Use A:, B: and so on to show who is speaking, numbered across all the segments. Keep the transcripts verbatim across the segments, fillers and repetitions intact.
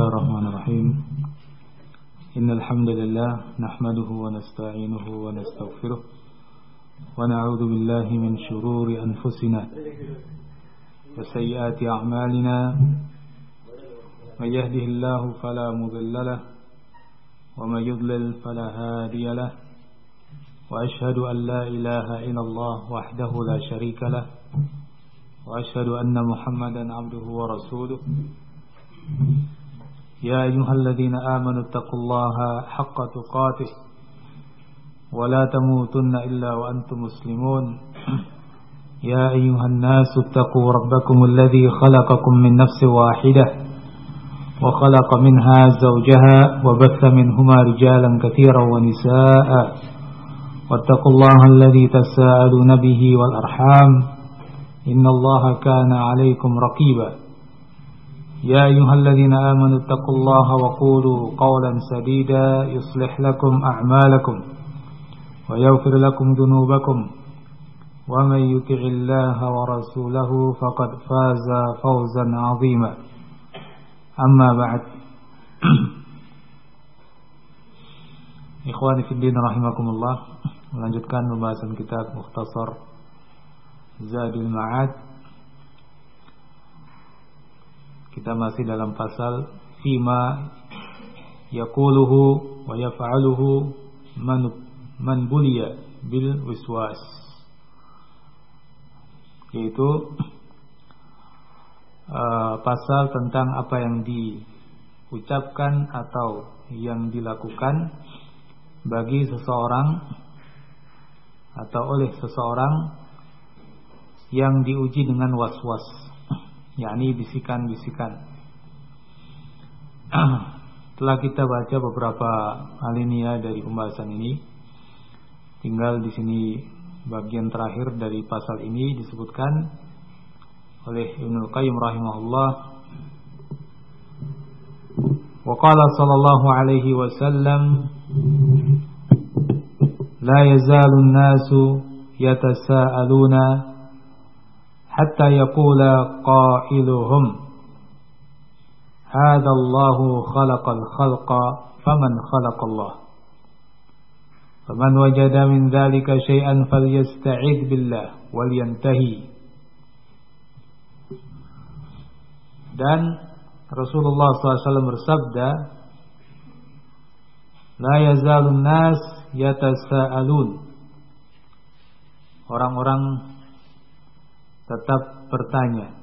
A: Bismillahirrahmanirrahim. Innal hamdalillah nahmaduhu wa nasta'inuhu wa nastaghfiruh wa na'udzu billahi min shururi anfusina wa sayyiati a'malina. May yahdihillahu fala mudilla lahu wa may yudlil fala hadiya lahu. Wa ashhadu an la ilaha illallah wahdahu la syarika lahu wa ashhadu anna Muhammadan 'abduhu wa rasuluh. يا أيها الذين آمنوا اتقوا الله حق تقاته ولا تموتن إلا وأنتم مسلمون يا أيها الناس اتقوا ربكم الذي خلقكم من نفس واحدة وخلق منها زوجها وبث منهما رجالا كثيرا ونساء واتقوا الله الذي تساءلون به والأرحام إن الله كان عليكم رقيبا يا أيها الذين آمنوا اتقوا الله وقولوا قولا سديدا يصلح لكم أعمالكم ويغفر لكم ذنوبكم ومن يطع الله ورسوله فقد فاز فوزا عظيما أما بعد. Ikhwani fi din rahimakumullah, melanjutkan pembahasan kitab Mukhtasar Zadul Ma'ad. Kita masih dalam pasal fima yaquluhu wa yaf'aluhu man man buliya bil wiswas, yaitu uh, pasal tentang apa yang diucapkan atau yang dilakukan bagi seseorang atau oleh seseorang yang diuji dengan waswas, yakni bisikan-bisikan. Telah kita baca beberapa alinea dari pembahasan ini. Tinggal di sini bagian terakhir dari pasal ini disebutkan oleh Ibnu Qayyim rahimahullah. Wa qala sallallahu alaihi wasallam, la yazalu an-nasu yatasaaluna hatta yaqula qailuhum hadza Allahu khalaqal khalqa faman khalaqallah faman wajada min dzalika syai'an falyasta'id billah walyantahi. Dan Rasulullah sallallahu alaihi wasallam bersabda, la yazalun nas yatasaalun, orang-orang tetap bertanya,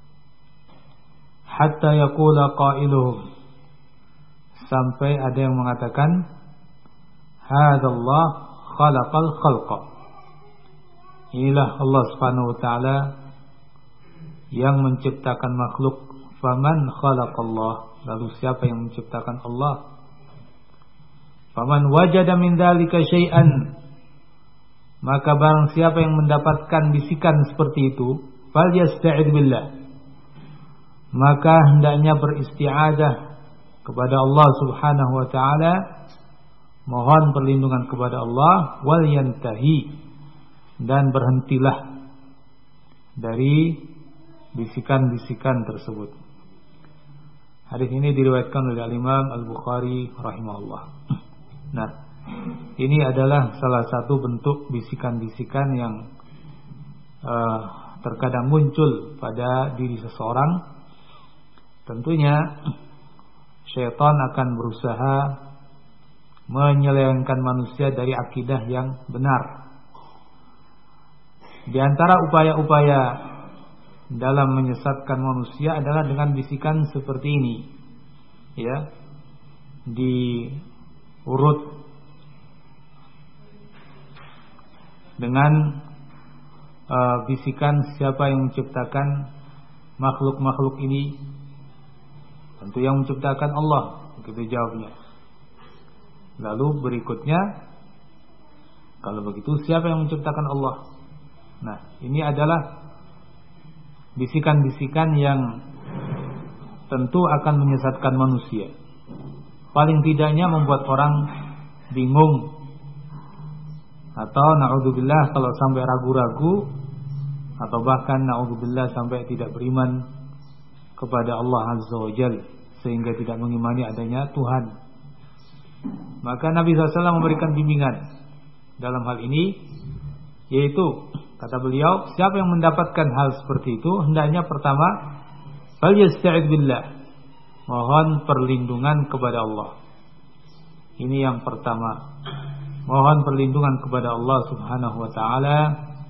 A: hatta yaqula qailuhum, sampai ada yang mengatakan hadzallah khalaqal khalqa, inilah Allah Subhanahu wa taala yang menciptakan makhluk. Faman khalaqallah, lalu siapa yang menciptakan Allah? Faman wajada min dzalika syai'an, maka barang siapa yang mendapatkan bisikan seperti itu, falyasta'id billah, maka hendaknya beristi'adzah kepada Allah Subhanahu wa taala, mohon perlindungan kepada Allah, wal yantahi, dan berhentilah dari bisikan-bisikan tersebut. Hadis ini diriwayatkan oleh Al-Imam Al-Bukhari rahimahullah. Nah, ini adalah salah satu bentuk bisikan-bisikan yang uh, terkadang muncul pada diri seseorang. Tentunya syaitan akan berusaha menyelewengkan manusia dari akidah yang benar. Di antara upaya-upaya dalam menyesatkan manusia adalah dengan bisikan seperti ini, ya, diurut dengan uh, bisikan siapa yang menciptakan makhluk-makhluk ini. Tentu yang menciptakan Allah, begitu jawabnya. Lalu berikutnya, kalau begitu siapa yang menciptakan Allah? Nah, ini adalah bisikan-bisikan yang tentu akan menyesatkan manusia. Paling tidaknya membuat orang bingung, atau na'udzubillah kalau sampai ragu-ragu, atau bahkan na'udzubillah sampai tidak beriman kepada Allah Azza wa Jalla, sehingga tidak mengimani adanya Tuhan. Maka Nabi shallallahu alaihi wasallam memberikan bimbingan dalam hal ini, yaitu kata beliau, siapa yang mendapatkan hal seperti itu, hendaknya pertama falyasta'id billah, mohon perlindungan kepada Allah. Ini yang pertama, mohon perlindungan kepada Allah Subhanahu wa taala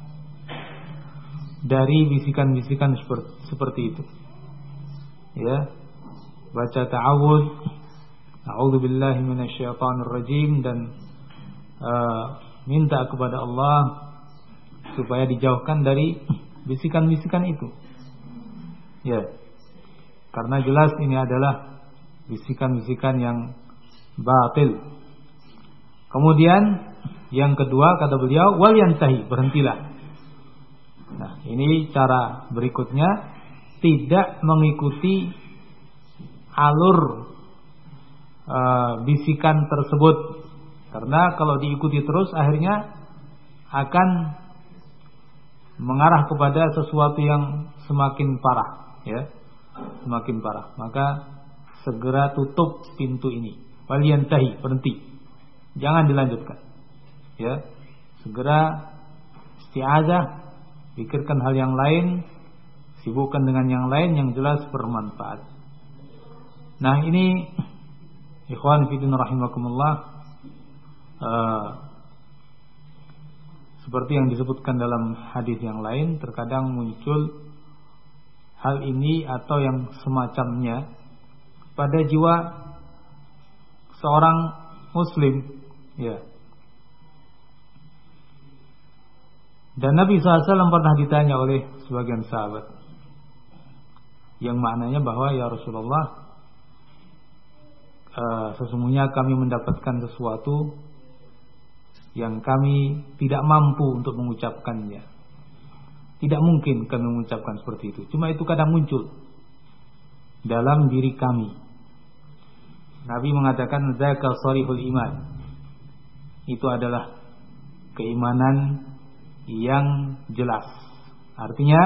A: dari bisikan-bisikan seperti, seperti itu. Ya, baca ta'awudz, a'udzubillahi minasyaitonir rajim, dan uh, minta kepada Allah supaya dijauhkan dari bisikan-bisikan itu. Ya, karena jelas ini adalah bisikan-bisikan yang batil. Kemudian yang kedua kata beliau, wal yantahi, berhentilah. Nah, ini cara berikutnya, tidak mengikuti alur uh, bisikan tersebut, karena kalau diikuti terus akhirnya akan mengarah kepada sesuatu yang semakin parah, ya, semakin parah. Maka segera tutup pintu ini. Wal yantahi, berhenti, jangan dilanjutkan. Ya, segera isti'adzah, pikirkan hal yang lain, sibukkan dengan yang lain yang jelas bermanfaat. Nah, ini ikhwan fillah rahimakumullah, uh, seperti yang disebutkan dalam hadis yang lain, terkadang muncul hal ini atau yang semacamnya pada jiwa seorang muslim, ya. Dan Nabi shallallahu alaihi wasallam pernah ditanya oleh sebagian sahabat, yang maknanya bahwa ya Rasulullah, uh, sesungguhnya kami mendapatkan sesuatu yang kami tidak mampu untuk mengucapkannya. Tidak mungkin kami mengucapkan seperti itu. Cuma itu kadang muncul dalam diri kami. Nabi mengatakan zaka sharihul iman. Itu adalah keimanan yang jelas. Artinya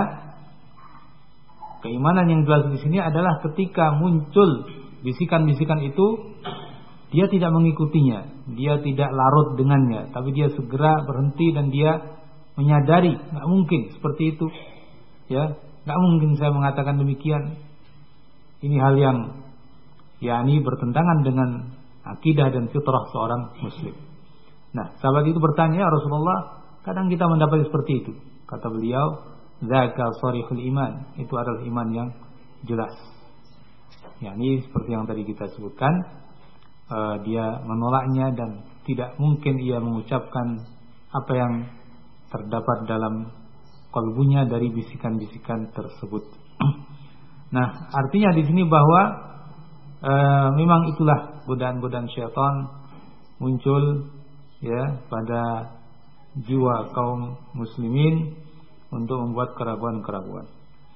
A: keimanan yang jelas di sini adalah ketika muncul bisikan-bisikan itu, dia tidak mengikutinya, dia tidak larut dengannya, tapi dia segera berhenti dan dia menyadari, nggak mungkin seperti itu, ya, nggak mungkin saya mengatakan demikian. Ini hal yang, yakni bertentangan dengan akidah dan fitrah seorang muslim. Nah, sahabat itu bertanya, ya Rasulullah, kadang kita mendapat seperti itu. Kata beliau, zaka sharihul iman, itu adalah iman yang jelas. Yakni seperti yang tadi kita sebutkan, Uh, dia menolaknya dan tidak mungkin ia mengucapkan apa yang terdapat dalam kalbunya dari bisikan-bisikan tersebut. Nah, artinya di sini bahwa uh, memang itulah godaan-godaan syaitan muncul, ya, pada jiwa kaum muslimin untuk membuat keraguan-keraguan.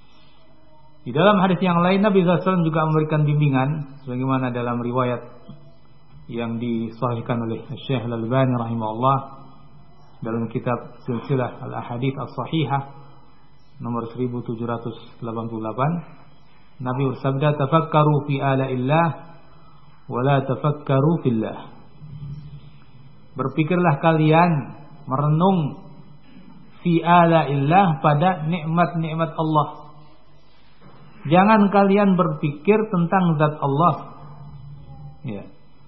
A: Di dalam hadis yang lain Nabi shallallahu alaihi wasallam juga memberikan bimbingan, sebagaimana dalam riwayat yang disahihkan oleh Syekh Al-Albani rahimahullah dalam kitab Silsilah Al-Ahadits As-Sahihah nomor seribu tujuh ratus delapan puluh delapan. Nabi bersabda, tafakkaru fi ala'illah wa la tafakkaru fillah. Berpikirlah kalian, merenung fi ala'illah, pada nikmat-nikmat Allah. Jangan kalian berpikir tentang zat Allah. Ya.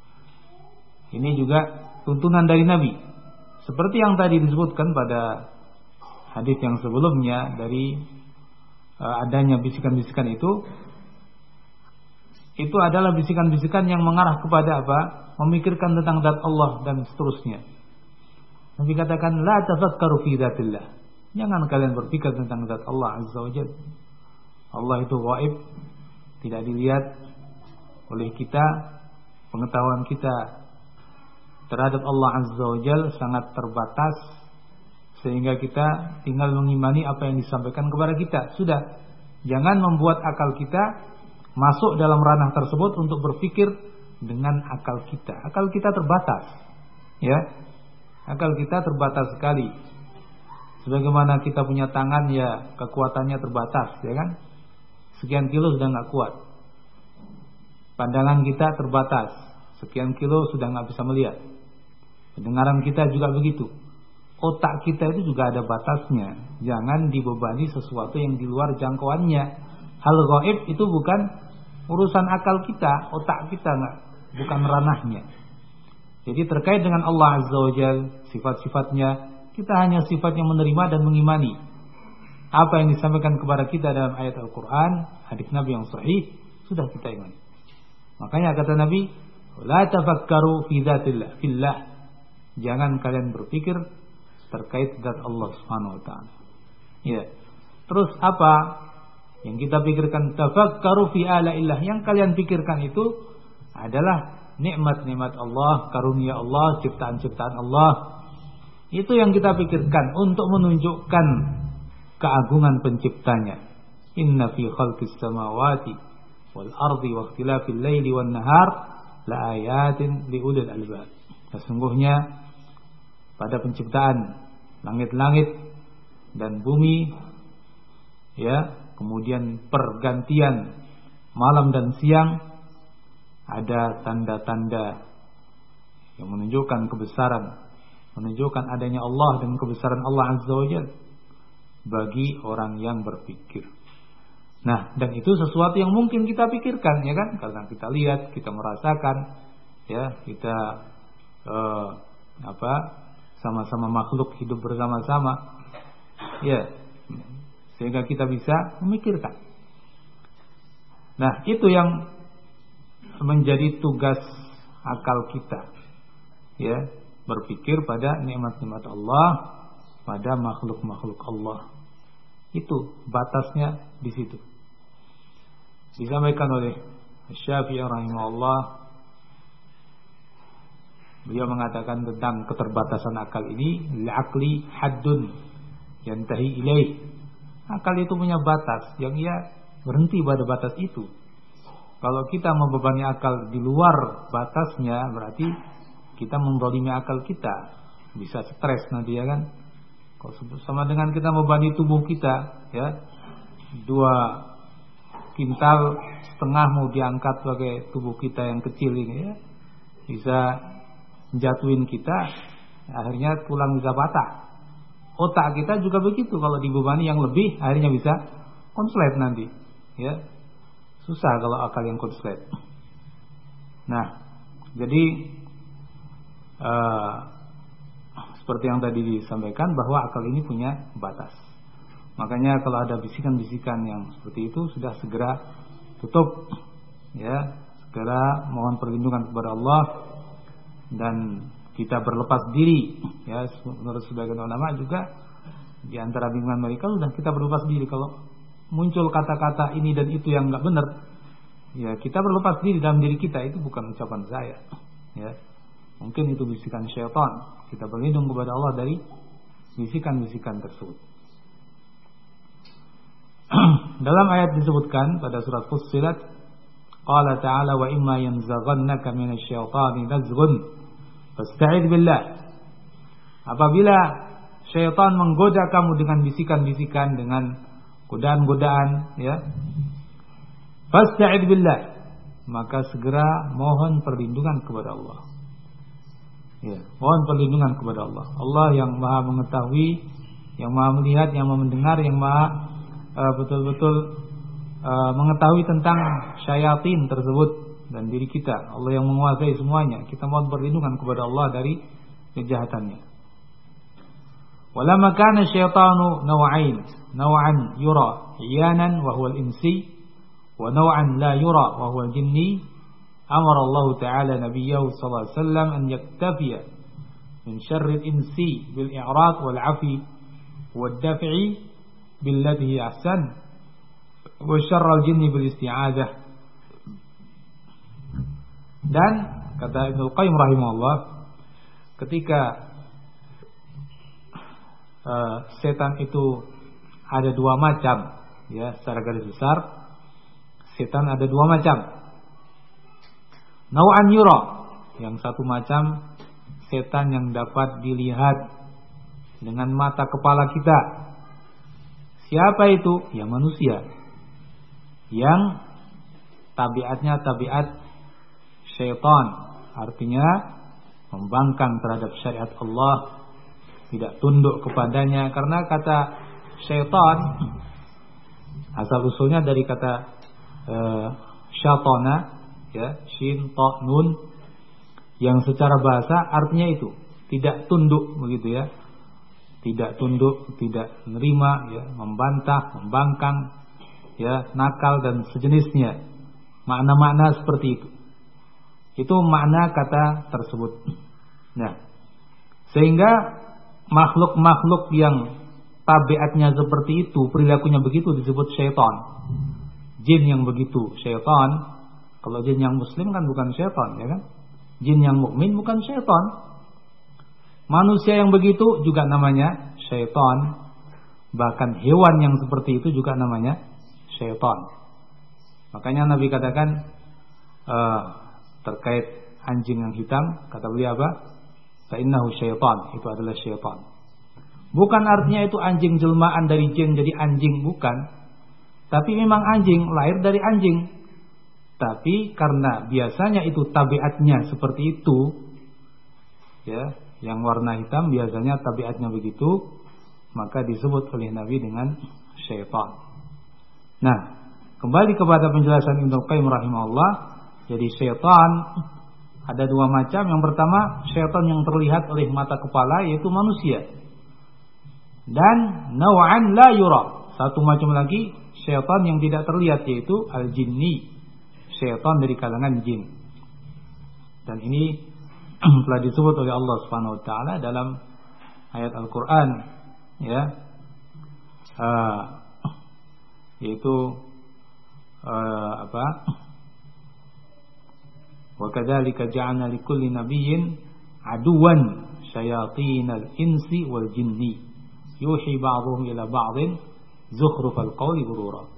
A: Ini juga tuntunan dari Nabi. Seperti yang tadi disebutkan pada hadis yang sebelumnya, dari uh, adanya bisikan-bisikan itu, itu adalah bisikan-bisikan yang mengarah kepada apa? Memikirkan tentang zat Allah dan seterusnya. Nabi katakan, la tafakkaru fi dzatillah. Jangan kalian berpikir tentang zat Allah Azza wa Jalla. Allah itu gaib, tidak dilihat oleh kita. Pengetahuan kita terhadap Allah Azza wa Jalla sangat terbatas, sehingga kita tinggal mengimani apa yang disampaikan kepada kita. Sudah, jangan membuat akal kita masuk dalam ranah tersebut untuk berpikir dengan akal kita. Akal kita terbatas, ya. Akal kita terbatas sekali. Sebagaimana kita punya tangan, ya, kekuatannya terbatas, ya kan? Sekian kilo sudah nggak kuat. Pandangan kita terbatas, sekian kilo sudah nggak bisa melihat. Pendengaran kita juga begitu. Otak kita itu juga ada batasnya. Jangan dibebani sesuatu yang di luar jangkauannya. Hal gaib itu bukan urusan akal kita, otak kita nggak, bukan ranahnya. Jadi terkait dengan Allah Azza wa Jalla, sifat-sifatnya, kita hanya sifatnya menerima dan mengimani. Apa yang disampaikan kepada kita dalam ayat Al-Quran, hadis Nabi yang sahih, sudah kita imani. Makanya kata Nabi, la tafakkaru fi dzatillah, fillah. Jangan kalian berpikir terkait zat Allah Subhanahu wa taala. Ya. Terus apa yang kita pikirkan? Tafakkaru fi alaillah. Yang kalian pikirkan itu adalah nikmat-nikmat Allah, karunia Allah, ciptaan-ciptaan Allah. Itu yang kita pikirkan untuk menunjukkan keagungan penciptanya. Inna fi khalqis samawati wal ardi wa ikhtilafil laili wan nahar la ayatin liulil albab. Sesungguhnya pada penciptaan langit-langit dan bumi, ya, kemudian pergantian malam dan siang, ada tanda-tanda yang menunjukkan kebesaran, menunjukkan adanya Allah dan kebesaran Allah Azza wa Jalla bagi orang yang berpikir. Nah, dan itu sesuatu yang mungkin kita pikirkan, ya kan? Karena kita lihat, kita merasakan, ya, kita eh, apa? sama-sama makhluk hidup bersama-sama, ya, sehingga kita bisa memikirkan. Nah, itu yang menjadi tugas akal kita, ya, berpikir pada nikmat-nikmat Allah, pada makhluk-makhluk Allah. Itu batasnya di situ. Disampaikan oleh Syafi'i rahimahullah, beliau mengatakan tentang keterbatasan akal ini, la'aqli haddun yantahi ilaih. Akal itu punya batas yang ia berhenti pada batas itu. Kalau kita membebani akal di luar batasnya, berarti kita membolimi akal kita, bisa stres nanti, ya kan? Kalau sama dengan kita membebani tubuh kita, ya, dua kintal setengah mau diangkat pakai tubuh kita yang kecil ini, ya, bisa jatuhin kita, akhirnya tulang bisa patah. Otak kita juga begitu, kalau dibebani yang lebih akhirnya bisa konslet nanti, ya. Susah kalau akal yang konslet. Nah, jadi uh, seperti yang tadi disampaikan, bahwa akal ini punya batas. Makanya kalau ada bisikan-bisikan yang seperti itu, sudah segera tutup, ya, segera mohon perlindungan kepada Allah. Dan kita berlepas diri, ya, menurut sebagian ulama juga di antara bimbingan mereka sudah kita berlepas diri. Kalau muncul kata-kata ini dan itu yang enggak benar, ya kita berlepas diri dalam diri kita, itu bukan ucapan saya, ya. Mungkin itu bisikan syaitan. Kita berlindung kepada Allah dari bisikan-bisikan tersebut. Dalam ayat disebutkan pada surat Fussilat, qala ta'ala wa imma yanzaghannaka minasyaitani nazghun fasta'id billah. Apabila syaitan menggoda kamu dengan bisikan-bisikan, dengan godaan-godaan, ya, fasta'id billah, maka segera mohon perlindungan kepada Allah. Ya, mohon perlindungan kepada Allah. Allah yang Maha mengetahui, yang Maha melihat, yang Maha mendengar, yang Maha uh, betul-betul uh, mengetahui tentang syayatin tersebut dan diri kita. Allah yang menguasai semuanya. Kita mohon perlindungan kepada Allah dari kejahatannya. Walamma kana syaitanu naw'ain, naw'an yura iyanan wa huwa al-insi, wa naw'an la yura wa huwa al-jinni. Amara Allah Ta'ala Nabiyahu sallallahu alaihi wasallam an yaktafiya min syarril insi bil i'rad wal 'afi wad daf'i billati hi ahsan wa syarral jinni bil isti'adzah. Dan kata Ibnu Qayyim rahimahullah, ketika uh, setan itu ada dua macam, ya, secara garis besar setan ada dua macam. Nau'an yura, yang satu macam setan yang dapat dilihat dengan mata kepala kita. Siapa itu? Ya manusia, yang tabiatnya tabiat syaitan, artinya membangkang terhadap syariat Allah, tidak tunduk kepadanya. Karena kata syaitan asal usulnya dari kata uh, syatana, ya, shin ta nun, yang secara bahasa artinya itu tidak tunduk, begitu ya, tidak tunduk, tidak menerima, ya, membantah, membangkang, ya, nakal dan sejenisnya. Makna-makna seperti itu. Itu makna kata tersebut. Nah, sehingga makhluk-makhluk yang tabiatnya seperti itu, perilakunya begitu, disebut syaitan. Jin yang begitu syaitan. Kalau jin yang muslim kan bukan syaitan, ya kan? Jin yang mukmin bukan syaitan. Manusia yang begitu juga namanya syaitan. Bahkan hewan yang seperti itu juga namanya syaitan. Makanya Nabi katakan uh, terkait anjing yang hitam, kata beliau apa? Fa innahu syaitan, itu adalah syaitan. Bukan artinya itu anjing jelmaan dari jin jadi anjing, bukan. Tapi memang anjing lahir dari anjing. Tapi karena biasanya itu tabiatnya seperti itu, ya, yang warna hitam biasanya tabiatnya begitu, maka disebut oleh Nabi dengan syaitan. Nah, kembali kepada penjelasan Ibnu Qayyim rahimahullah. Jadi syaitan ada dua macam. Yang pertama, syaitan yang terlihat oleh mata kepala, yaitu manusia. Dan naw'an la yura, satu macam lagi syaitan yang tidak terlihat, yaitu al-jinni, syaitan dari kalangan jin. Dan ini telah disebut oleh Allah Subhanahu wa taala dalam ayat Al-Qur'an, ya. Uh, yaitu Uh, apa? Wa kadzalika ja'alna likulli nabiyyin aduwan syayatinal insi wal jinni yuhi ba'dhum ila ba'dhin zukhrufal qawli ghurura.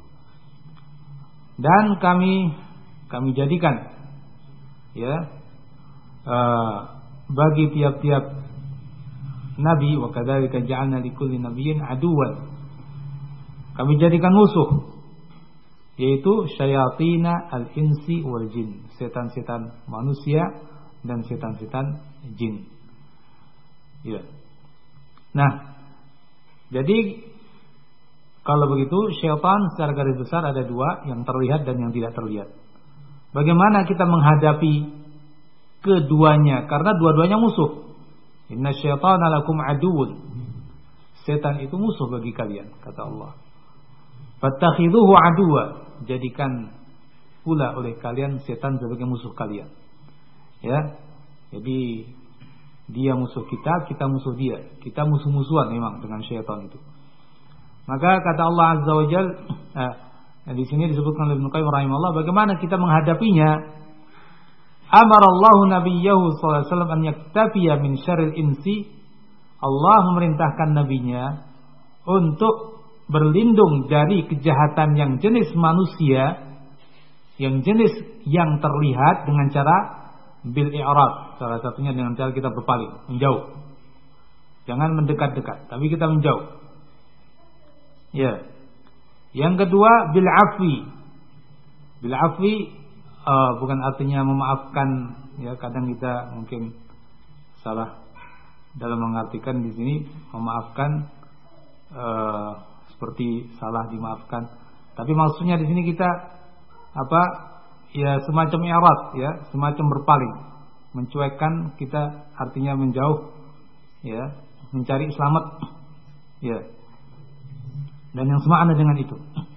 A: Dan kami kami jadikan, ya, uh, bagi tiap-tiap nabi, wa kadzalika ja'alna likulli nabiyyin aduwan, kami jadikan musuh, yaitu syayatina al-insi wal jin, setan-setan manusia dan setan-setan jin. Ya. Nah, jadi kalau begitu syaitan secara garis besar ada dua, yang terlihat dan yang tidak terlihat. Bagaimana kita menghadapi keduanya? Karena dua-duanya musuh. Inna syaitana lakum aduwwun. Setan itu musuh bagi kalian, kata Allah. Fattakhidhuhu aduwa, jadikan pula oleh kalian setan sebagai musuh kalian. Ya. Jadi dia musuh kita, kita musuh dia. Kita musuh-musuhan memang dengan syaitan itu. Maka kata Allah Azza wa Jalla, eh, di sini disebutkan oleh Ibnu Qayyim rahimahullah, bagaimana kita menghadapinya? Amarallahu nabiyyahu sallallahu alaihi wasallam an yaktafiya min syarril insi. Allah memerintahkan nabinya untuk berlindung dari kejahatan yang jenis manusia, yang jenis yang terlihat dengan cara bil i'rad, salah satunya dengan cara kita berpaling, menjauh. Jangan mendekat-dekat, tapi kita menjauh. Ya. Yang kedua bil afwi. Bil afwi uh, bukan artinya memaafkan, ya, kadang kita mungkin salah dalam mengartikan di sini memaafkan uh, seperti salah dimaafkan. Tapi maksudnya di sini kita apa? Ya semacam i'rad, ya, semacam berpaling, mencuekkan, kita artinya menjauh, ya, mencari selamat, ya. Dan yang semakna dengan itu.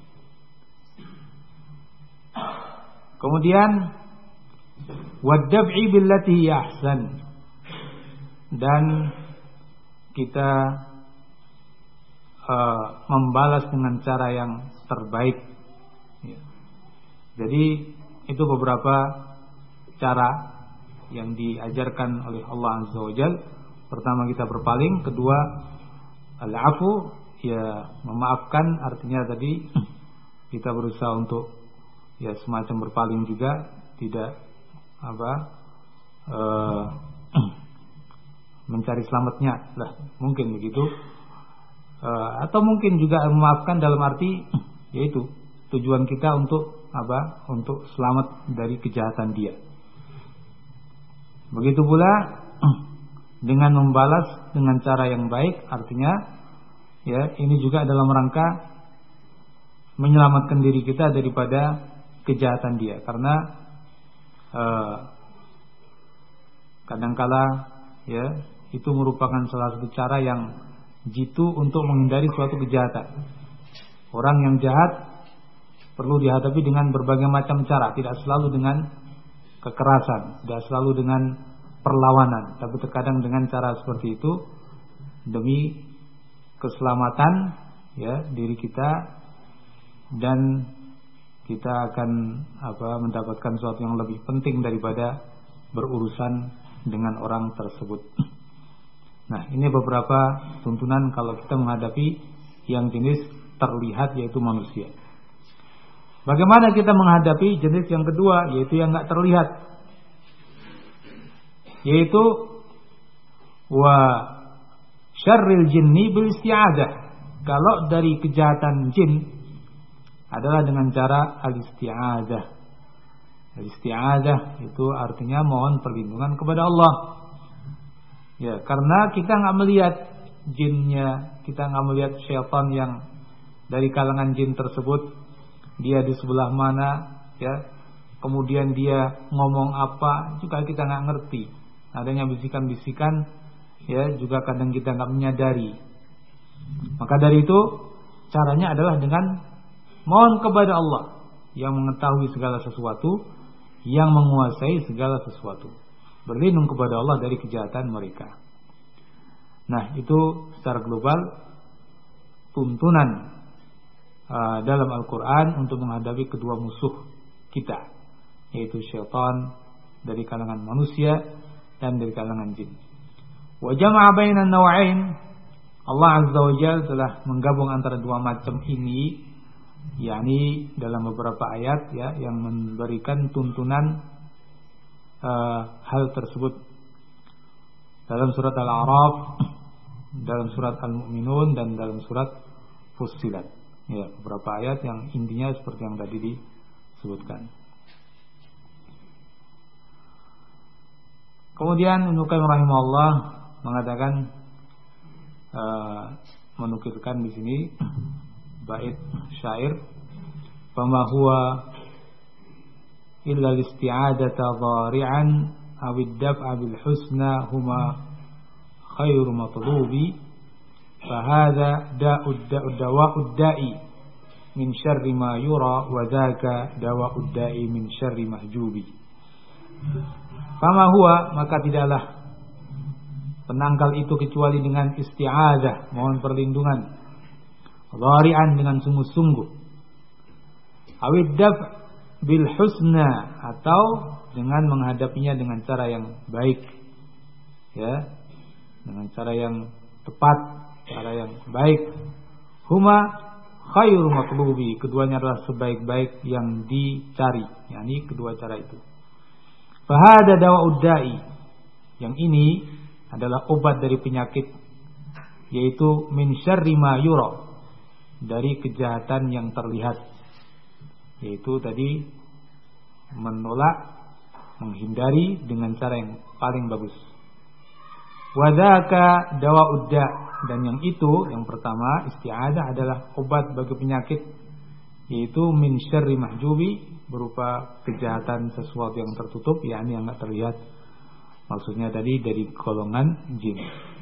A: Kemudian wadab'i billati ahsan, dan kita uh, membalas dengan cara yang terbaik, ya. Jadi itu beberapa cara yang diajarkan oleh Allah Azza wa Jalla. Pertama kita berpaling, kedua al-afu, ya, memaafkan, artinya tadi kita berusaha untuk, ya, semacam berpaling juga, tidak apa uh, mencari selamatnya lah, mungkin begitu, uh, atau mungkin juga memaafkan dalam arti yaitu tujuan kita untuk apa? Untuk selamat dari kejahatan dia. Begitu pula dengan membalas dengan cara yang baik, artinya ya ini juga dalam rangka menyelamatkan diri kita daripada kejahatan dia, karena eh, kadangkala ya itu merupakan salah satu cara yang jitu untuk menghindari suatu kejahatan. Orang yang jahat perlu dihadapi dengan berbagai macam cara, tidak selalu dengan kekerasan, tidak selalu dengan perlawanan, tapi terkadang dengan cara seperti itu demi keselamatan ya diri kita, dan kita akan apa mendapatkan sesuatu yang lebih penting daripada berurusan dengan orang tersebut. Nah, ini beberapa tuntunan kalau kita menghadapi yang jenis terlihat yaitu manusia. Bagaimana kita menghadapi jenis yang kedua yaitu yang enggak terlihat, yaitu wa syarril jinni bil isti'adzah. Kalau dari kejahatan jin adalah dengan cara al-isti'adzah. Al-isti'adzah itu artinya mohon perlindungan kepada Allah. Ya, karena kita enggak melihat jinnya, kita enggak melihat syaitan yang dari kalangan jin tersebut, dia di sebelah mana, ya. Kemudian dia ngomong apa juga kita enggak ngerti. Adanya bisikan-bisikan, ya, juga kadang kita enggak menyadari. Maka dari itu caranya adalah dengan mohon kepada Allah yang mengetahui segala sesuatu, yang menguasai segala sesuatu. Berlindung kepada Allah dari kejahatan mereka. Nah, itu secara global tuntunan uh, dalam Al-Quran untuk menghadapi kedua musuh kita, yaitu syaitan dari kalangan manusia dan dari kalangan jin. Wa jama'a bainan naw'ain. Allah Azza wa Jalla telah menggabung antara dua macam ini, yakni dalam beberapa ayat ya yang memberikan tuntunan uh, hal tersebut. Dalam surat Al-A'raf, dalam surat Al-Mu'minun, dan dalam surat Fussilat. Ya, beberapa ayat yang intinya seperti yang tadi disebutkan. Kemudian Ibnu Qayyim rahimahullah mengatakan uh, menukilkan di sini bait syair, "Fama huwa illa al-isti'adata dhari'an aw ad-daf'a bil husna huma khairu matlubi fa hadha da'ud dawa'ud da'i min syarri ma yura wa dzaka dawa'ud da'i min syarri mahjubi." Fama huwa, maka tidaklah penangkal itu kecuali dengan isti'adzah, mohon perlindungan, dhari'an dengan sungguh-sungguh, awid daf' bil husna, atau dengan menghadapinya dengan cara yang baik, ya, dengan cara yang tepat, cara yang baik. Huma khairu matlubi, keduanya adalah sebaik-baik yang dicari, yakni kedua cara itu. Fahada dawa'ud da'i, yang ini adalah obat dari penyakit, yaitu min syarri ma yura, dari kejahatan yang terlihat, yaitu tadi menolak, menghindari dengan cara yang paling bagus. Wadzaka dawa'ud da', dan yang itu, yang pertama isti'adzah adalah obat bagi penyakit, yaitu min syarri mahjubi, berupa kejahatan sesuatu yang tertutup, yakni yang enggak terlihat. Maksudnya tadi dari golongan jin.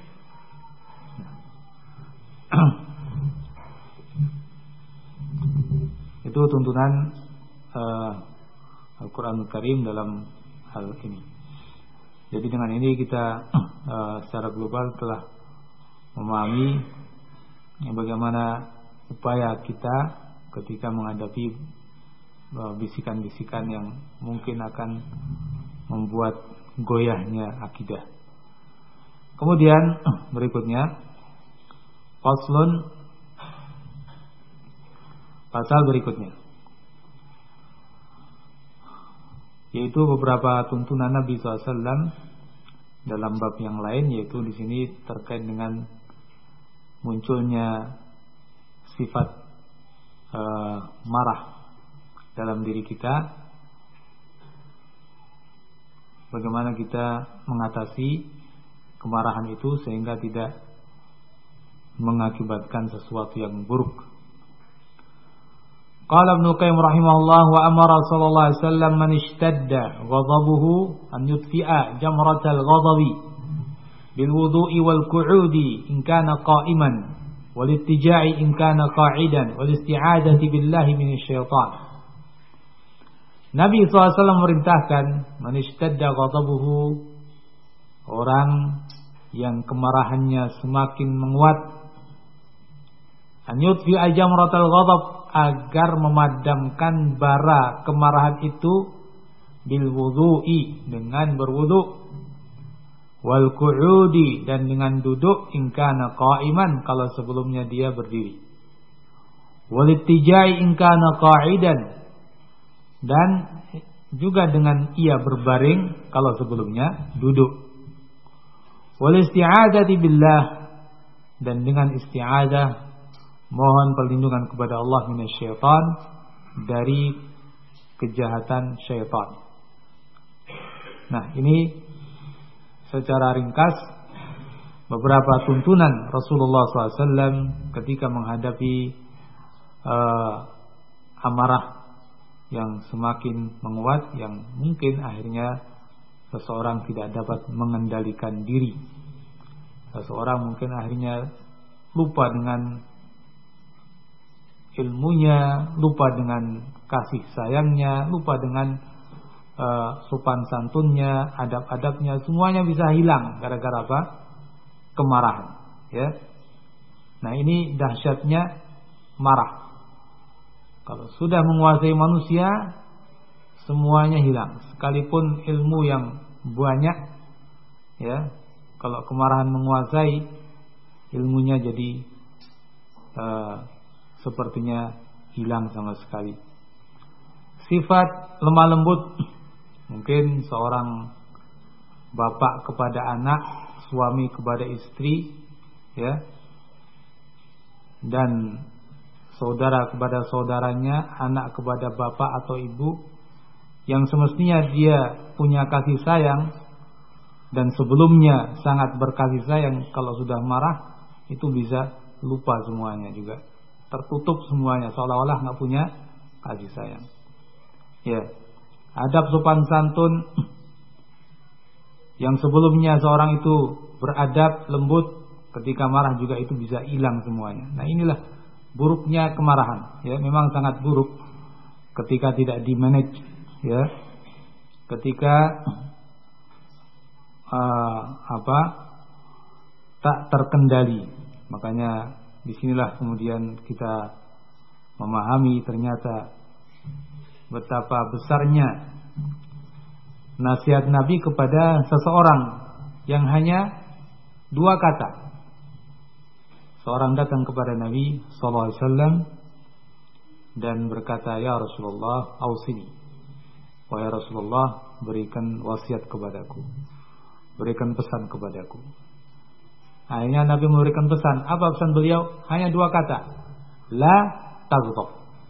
A: Itu tuntunan uh, Al-Quranul Karim dalam hal ini. Jadi dengan ini kita uh, secara global telah memahami bagaimana upaya kita ketika menghadapi uh, bisikan-bisikan yang mungkin akan membuat goyahnya akidah. Kemudian berikutnya faslun, pasal berikutnya, yaitu beberapa tuntunan Nabi shallallahu alaihi wasallam dalam bab yang lain, yaitu di sini terkait dengan munculnya sifat uh, marah dalam diri kita, bagaimana kita mengatasi kemarahan itu sehingga tidak mengakibatkan sesuatu yang buruk. Qala Ibnu Qayyim rahimahullah wa amara sallallahu alaihi wasallam man ishtadda ghadabuhu an yutfi'a jamratal ghadabi bil wudu'i wal qu'udi in kana qa'iman wal ittija'i in kana qa'idan wal isti'adati billahi minasy syaitan. Nabi sallallahu alaihi wasallam memerintahkan man ishtadda ghadabuhu, orang yang kemarahannya semakin menguat, an yutfi'a jamratal ghadab, agar memadamkan bara kemarahan itu bil wudu'i, dengan berwudu, wal qu'udi, dan dengan duduk, in kana qa'iman, kalau sebelumnya dia berdiri, wal ittijai in kana qa'idan, dan juga dengan ia berbaring kalau sebelumnya duduk, wal isti'adzati billah, dan dengan isti'adzah, mohon perlindungan kepada Allah minasyaitan, dari kejahatan syaitan. Nah, ini secara ringkas beberapa tuntunan Rasulullah shallallahu alaihi wasallam ketika menghadapi uh, amarah yang semakin menguat, yang mungkin akhirnya seseorang tidak dapat mengendalikan diri. Seseorang mungkin akhirnya lupa dengan ilmunya, lupa dengan kasih sayangnya, lupa dengan uh, sopan santunnya, adab-adabnya, semuanya bisa hilang gara-gara apa? Kemarahan, ya. Nah, ini dahsyatnya marah. Kalau sudah menguasai manusia, semuanya hilang, sekalipun ilmu yang banyak, ya. Kalau kemarahan menguasai, ilmunya jadi uh, sepertinya hilang sama sekali. Sifat lemah lembut, mungkin seorang bapak kepada anak, suami kepada istri, ya, dan saudara kepada saudaranya, anak kepada bapak atau ibu, yang semestinya dia punya kasih sayang dan sebelumnya sangat berkasih sayang, kalau sudah marah itu bisa lupa semuanya juga. Tertutup semuanya, seolah-olah nggak punya kasih sayang. Ya, adab sopan santun yang sebelumnya seorang itu beradab lembut, ketika marah juga itu bisa hilang semuanya. Nah, inilah buruknya kemarahan. Ya, memang sangat buruk ketika tidak dimanage. Ya, ketika uh, apa tak terkendali. Makanya disinilah kemudian kita memahami ternyata betapa besarnya nasihat Nabi kepada seseorang yang hanya dua kata. Seorang datang kepada Nabi sallallahu alaihi wasallam dan berkata, "Ya Rasulullah, ausini." Wahai Rasulullah, berikan wasiat kepadaku, berikan pesan kepadaku. Akhirnya Nabi memberikan pesan. Apa pesan beliau? Hanya dua kata. La taghdab.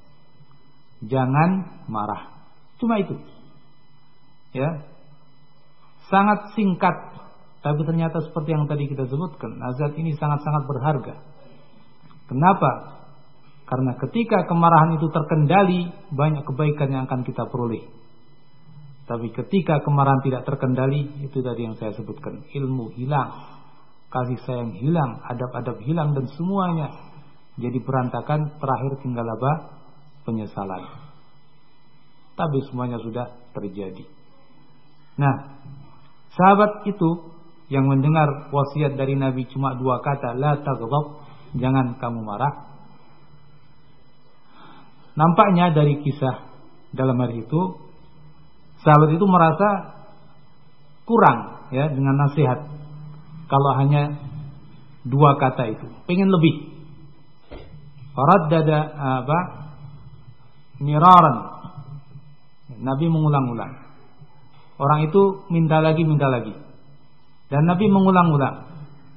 A: Jangan marah. Cuma itu. Ya. Sangat singkat, tapi ternyata seperti yang tadi kita sebutkan, nasihat ini sangat-sangat berharga. Kenapa? Karena ketika kemarahan itu terkendali, banyak kebaikan yang akan kita peroleh. Tapi ketika kemarahan tidak terkendali, itu tadi yang saya sebutkan, ilmu hilang, kasih sayang hilang, adab-adab hilang, dan semuanya jadi berantakan. Terakhir tinggal apa? Penyesalan. Tapi semuanya sudah terjadi. Nah, sahabat itu yang mendengar wasiat dari Nabi cuma dua kata, la taghdab, jangan kamu marah. Nampaknya dari kisah dalam hari itu, sahabat itu merasa kurang, ya, dengan nasihat. Kalau hanya dua kata itu, pengen lebih. Faraddada apa? Miraran. Nabi mengulang-ulang. Orang itu minta lagi, minta lagi. Dan Nabi mengulang-ulang.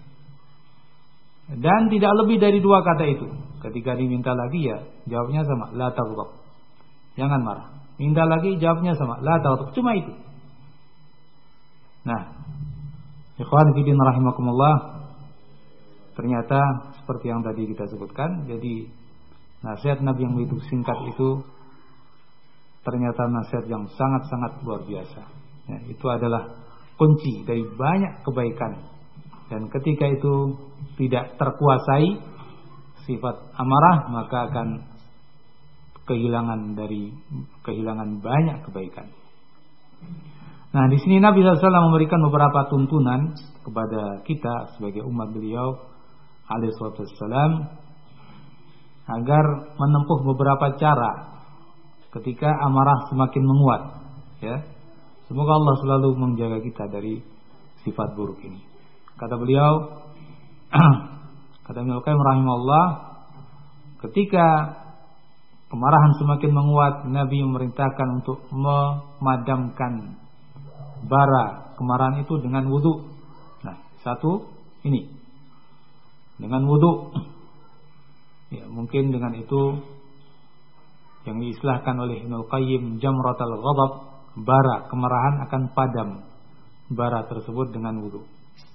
A: Dan tidak lebih dari dua kata itu. Ketika diminta lagi, ya jawabnya sama, la taghdab. Jangan marah. Minta lagi, jawabnya sama, la taghdab. Cuma itu. Nah, ikhwan fillah rahimakumullah, ternyata seperti yang tadi kita sebutkan, jadi nasihat Nabi yang begitu singkat itu ternyata nasihat yang sangat-sangat luar biasa. Ya, itu adalah kunci dari banyak kebaikan. Dan ketika itu tidak terkuasai sifat amarah, maka akan kehilangan dari kehilangan banyak kebaikan. Nah, di sini Nabi shallallahu alaihi wasallam memberikan beberapa tuntunan kepada kita sebagai umat beliau alaihi wasallam agar menempuh beberapa cara ketika amarah semakin menguat. Ya, semoga Allah selalu menjaga kita dari sifat buruk ini. Kata beliau, kata Ibnu Qayyim rahimahullah, ketika kemarahan semakin menguat, Nabi memerintahkan untuk memadamkan bara kemarahan itu dengan wudu. Nah, satu ini dengan wudu. Ya, mungkin dengan itu yang diistilahkan oleh Ibnu Qayyim jamratul ghadab, bara kemarahan akan padam bara tersebut dengan wudu.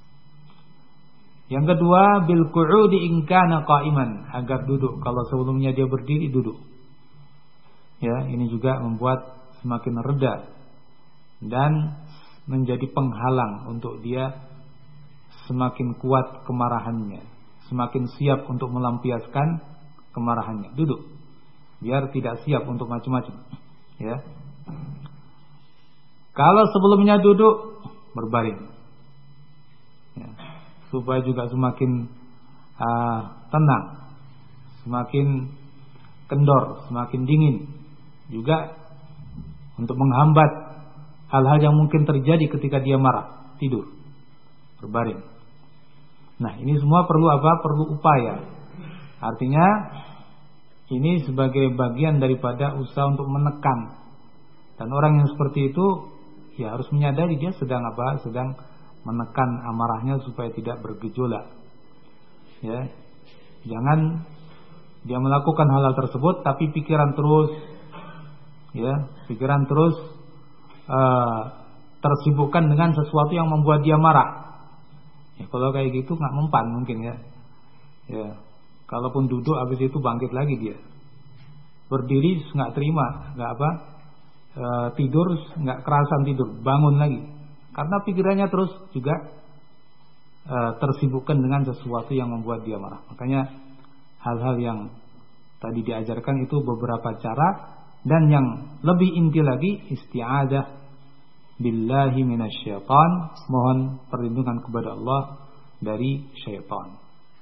A: Yang kedua, bil qu'udi in kana qa'iman, agar duduk. Kalau sebelumnya dia berdiri, duduk. Ya, ini juga membuat semakin reda dan menjadi penghalang untuk dia semakin kuat kemarahannya, semakin siap untuk melampiaskan kemarahannya. Duduk, biar tidak siap untuk macam-macam. Ya. Kalau sebelumnya duduk, berbaring. Ya. Supaya juga semakin uh, tenang, semakin kendor, semakin dingin. Juga untuk menghambat hal-hal yang mungkin terjadi ketika dia marah, tidur, berbaring. Nah, ini semua perlu apa? Perlu upaya. Artinya ini sebagai bagian daripada usaha untuk menekan. Dan orang yang seperti itu ya harus menyadari dia sedang apa? Sedang menekan amarahnya supaya tidak bergejolak. Ya, jangan dia melakukan hal-hal tersebut tapi pikiran terus, ya, pikiran terus uh, tersibukkan dengan sesuatu yang membuat dia marah. Ya, kalau kayak gitu nggak mempan mungkin ya. Ya, kalaupun duduk habis itu bangkit lagi dia. Berdiri nggak terima, nggak apa? Uh, tidur nggak kerasan tidur, bangun lagi. Karena pikirannya terus juga e, tersibukkan dengan sesuatu yang membuat dia marah. Makanya hal-hal yang tadi diajarkan itu beberapa cara. Dan yang lebih inti lagi, isti'adah billahi minasyaitan, mohon perlindungan kepada Allah dari syaitan.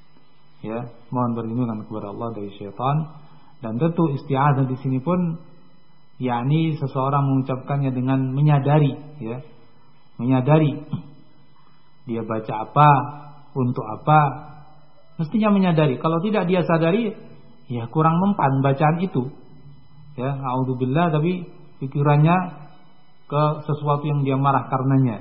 A: Ya, mohon perlindungan kepada Allah dari syaitan. Dan tentu isti'adah di sini pun yakni seseorang mengucapkannya dengan menyadari, ya. Menyadari dia baca apa, untuk apa, mestinya menyadari. Kalau tidak dia sadari, ya kurang mempan bacaan itu. Ya, a'udzubillah, tapi pikirannya ke sesuatu yang dia marah karenanya.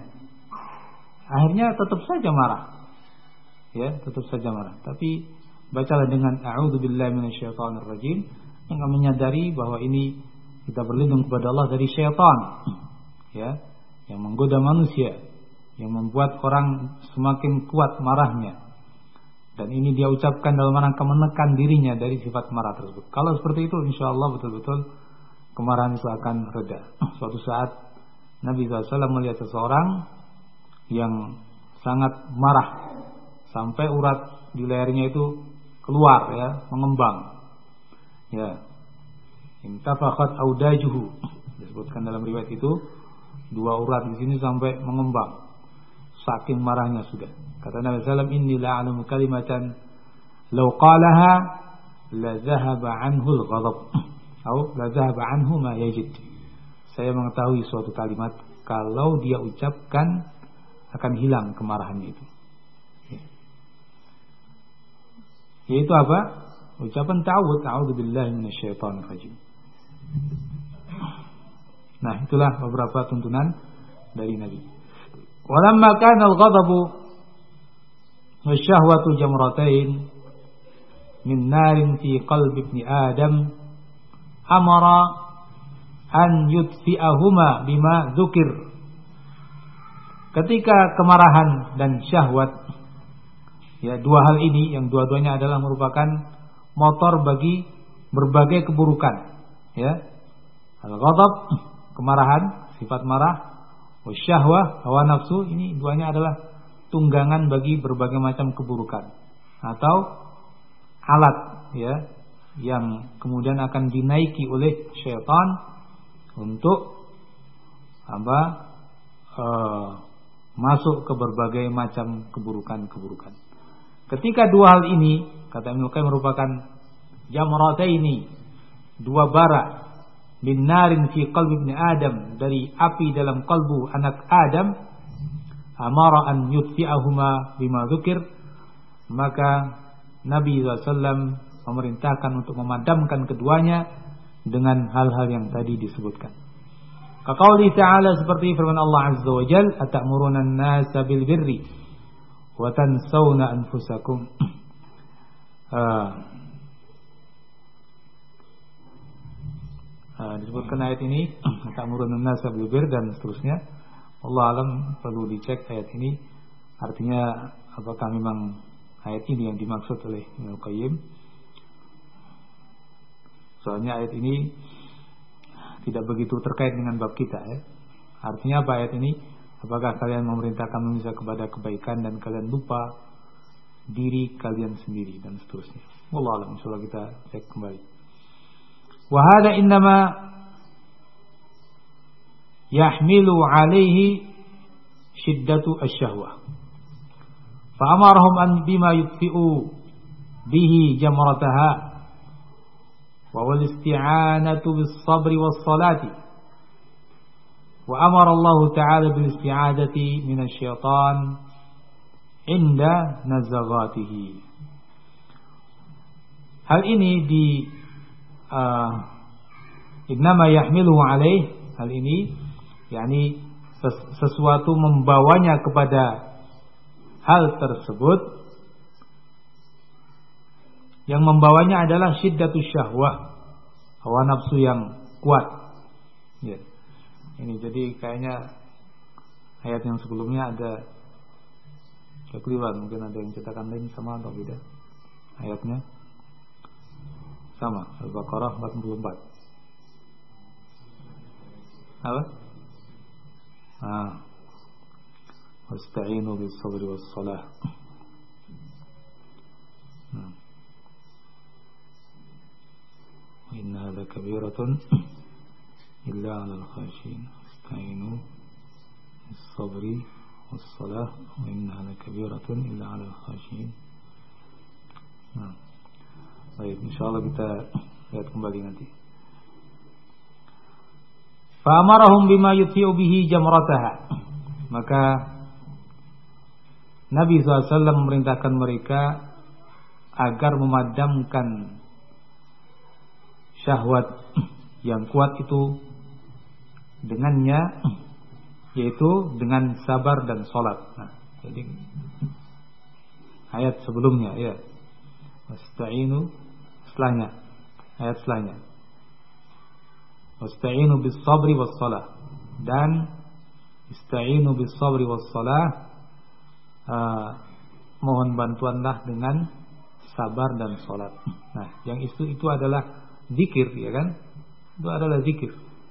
A: Akhirnya tetap saja marah. Ya, tetap saja marah. Tapi bacalah dengan a'udzubillahi minasyaitonirrajim, yang menyadari bahwa ini kita berlindung kepada Allah dari syaitan. Ya, yang menggoda manusia, yang membuat orang semakin kuat marahnya. Dan ini dia ucapkan dalam rangka menekan dirinya dari sifat marah tersebut. Kalau seperti itu, insya Allah betul-betul kemarahan itu akan reda. Suatu saat Nabi shallallahu alaihi wasallam melihat seseorang yang sangat marah sampai urat di lehernya itu keluar, ya, mengembang. Ya, intafakhat audajuhu, disebutkan dalam riwayat itu. Dua urat di sini sampai mengembang, saking marahnya sudah. Kata Nabi sallallahu alaihi wasallam, inni la'alamu kalimatan law qalaha la zahaba anhu al-ghadab, atau la zahaba anhu ma yajid. Saya mengetahui suatu kalimat kalau dia ucapkan akan hilang kemarahannya itu. Yaitu apa? Ucapan ta'awudz, a'udzubillahi minasyaitonirrajim. Nah, itulah beberapa tuntunan dari Nabi. Walamma kana al-ghadabu wasyahwatu jamratain min narin fi qalbi ibni Adam, amara an yudfi'ahuma bima dzukir. ketika kemarahan dan syahwat, ya, dua hal ini yang dua-duanya adalah merupakan motor bagi berbagai keburukan, ya. Al-ghadab, kemarahan, sifat marah, wasyahwah, hawa nafsu, ini duanya adalah tunggangan bagi berbagai macam keburukan atau alat, ya, yang kemudian akan dinaiki oleh syaitan untuk apa? E, masuk ke berbagai macam keburukan-keburukan. Ketika dua hal ini, kata Ibnu Qayyim, merupakan jamrataini, dua bara min narin fi qalbi ibni Adam, dari api dalam kalbu anak Adam, amara an yutfi'ahuma bima dzukir, maka Nabi sallallahu alaihi wasallam memerintahkan untuk memadamkan keduanya dengan hal-hal yang tadi disebutkan. Kaqauli ta'ala, seperti firman Allah azza wa jalla, atamuruna an-nasa bil birri wa tansawna anfusakum. uh, uh, disebutkan ayat ini, atamuruna an-nasa bil birri dan seterusnya. Allah alam, perlu dicek ayat ini artinya apakah memang ayat ini yang dimaksud oleh Ibnu Qayyim. Soalnya ayat ini tidak begitu terkait dengan bab kita, ya. Artinya apa ayat ini? Apakah kalian memerintahkan manusia kepada kebaikan dan kalian lupa diri kalian sendiri dan seterusnya. Wallahu a'lam. Insyaallah kita cek kembali. Wa hadha innama yahmilu alaihi shiddatu asy-syahwah. Fa amarahum an bima yutfi'u bihi jamrataha wa wal isti'anatu bis sabri was salati. Wa amara Allah Ta'ala bil isti'adati minasy syaitan inda nazaghatihi. Hal ini di uh, innama yahmiluhu alaih, hal ini yakni sesuatu membawanya kepada hal tersebut, yang membawanya adalah syiddatus syahwah, hawa nafsu yang kuat, ya. Ini jadi kayaknya ayat yang sebelumnya ada kekeliruan, mungkin ada yang cetakan lain sama atau beda ayatnya. Sama, Al-Baqarah empat puluh empat. Apa? Ah. Wasta'inu bis sabri was salah. Hmm. Innaha lakabiratun illa 'alal khashin. Wasta'inu bis sabri was salah. Wa innaha lakabiratun illa 'alal khashin. Nah. Baik, insyaallah kita lihat kembali nanti. Fa'amarahum bima yutfi'u bihi jamrataha. Maka Nabi shallallahu alaihi wasallam memerintahkan mereka agar memadamkan syahwat yang kuat itu dengannya, yaitu dengan sabar dan sholat. Nah, jadi ayat sebelumnya, ya. Wasta'inu, setelahnya, ayat setelahnya. Wasta'inu bis sabri was salah, dan ista'inu bis sabri was salah, uh, mohon bantuanlah dengan sabar dan salat. Nah, yang itu itu adalah zikir, ya kan? Itu adalah zikir.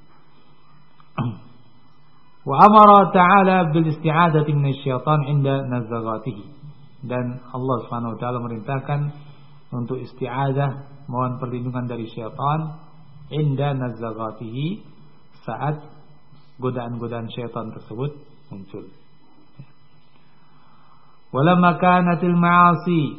A: Wa amara ta'ala bil isti'adati minasy syaitan inda nazaghatihi. Dan Allah Subhanahu wa taala merintahkan untuk isti'adah, mohon perlindungan dari syaitan, inda nazaghatihi, saat godaan-godaan syaitan tersebut muncul. Walamma kanatil ma'asi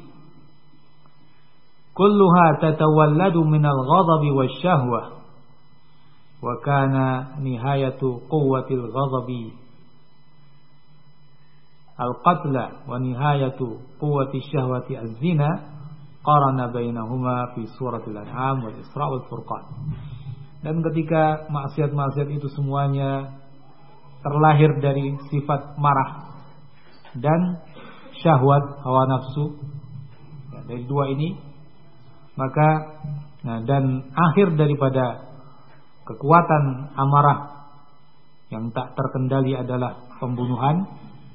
A: kulluha tatawalladu minal ghadabi wasyahwah, wa kana nihayatu quwwatil ghadabi al-qatla wa nihayatu quwwati syahwati az-zina, qarana bainahuma fi suratil an'am wal Isra wal Furqan. Dan ketika maksiat-maksiat itu semuanya terlahir dari sifat marah dan syahwat, hawa nafsu, ya, dari dua ini, maka nah, dan akhir daripada kekuatan amarah yang tak terkendali adalah pembunuhan,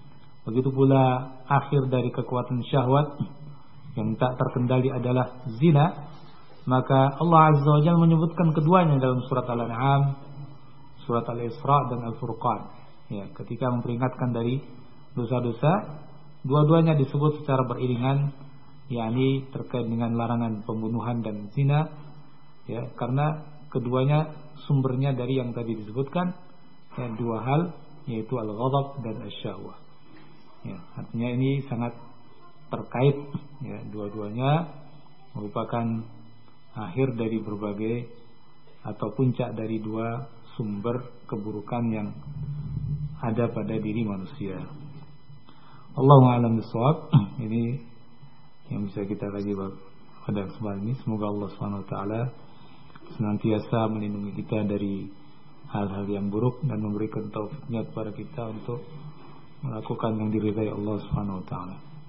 A: Begitu pula akhir dari kekuatan syahwat yang tak terkendali adalah zina. Maka Allah Azza wa Jalla menyebutkan keduanya dalam surat Al-An'am, surat Al-Isra dan Al-Furqan. Ya, ketika memperingatkan dari dosa-dosa, dua-duanya disebut secara beriringan, yakni terkait dengan larangan pembunuhan dan zina. Ya, karena keduanya sumbernya dari yang tadi disebutkan, ya, dua hal, yaitu al-ghadab dan asy-syahwah. Ya, artinya ini sangat terkait, ya, dua-duanya merupakan akhir dari berbagai atau puncak dari dua sumber keburukan yang ada pada diri manusia. Allahu a'lam bishawab. Ini yang bisa kita kaji pada kesempatan ini. Semoga Allah Subhanahu wa taala senantiasa melindungi kita dari hal-hal yang buruk dan memberikan taufiknya kepada kita untuk melakukan yang diridhai Allah Subhanahu wa taala.